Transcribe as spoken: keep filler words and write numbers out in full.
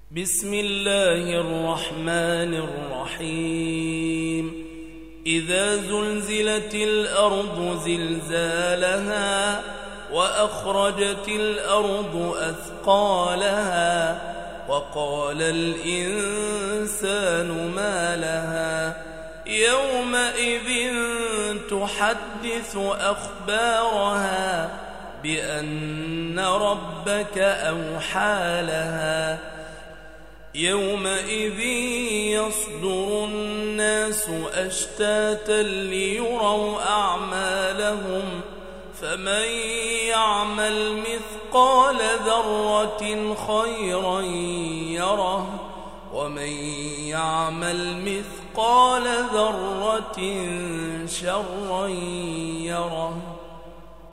بسم الله الرحمن الرحيم إذا زلزلت الأرض زلزالها وأخرجت الأرض أثقالها وقال الإنسان ما لها يومئذ تحدث أخبارها بأن ربك أوحى لها يومئذ يصدر الناس أشتاتا ليروا أعمالهم فمن يعمل مثقال ذرة خيرا يره ومن يعمل مثقال ذرة شرا يره.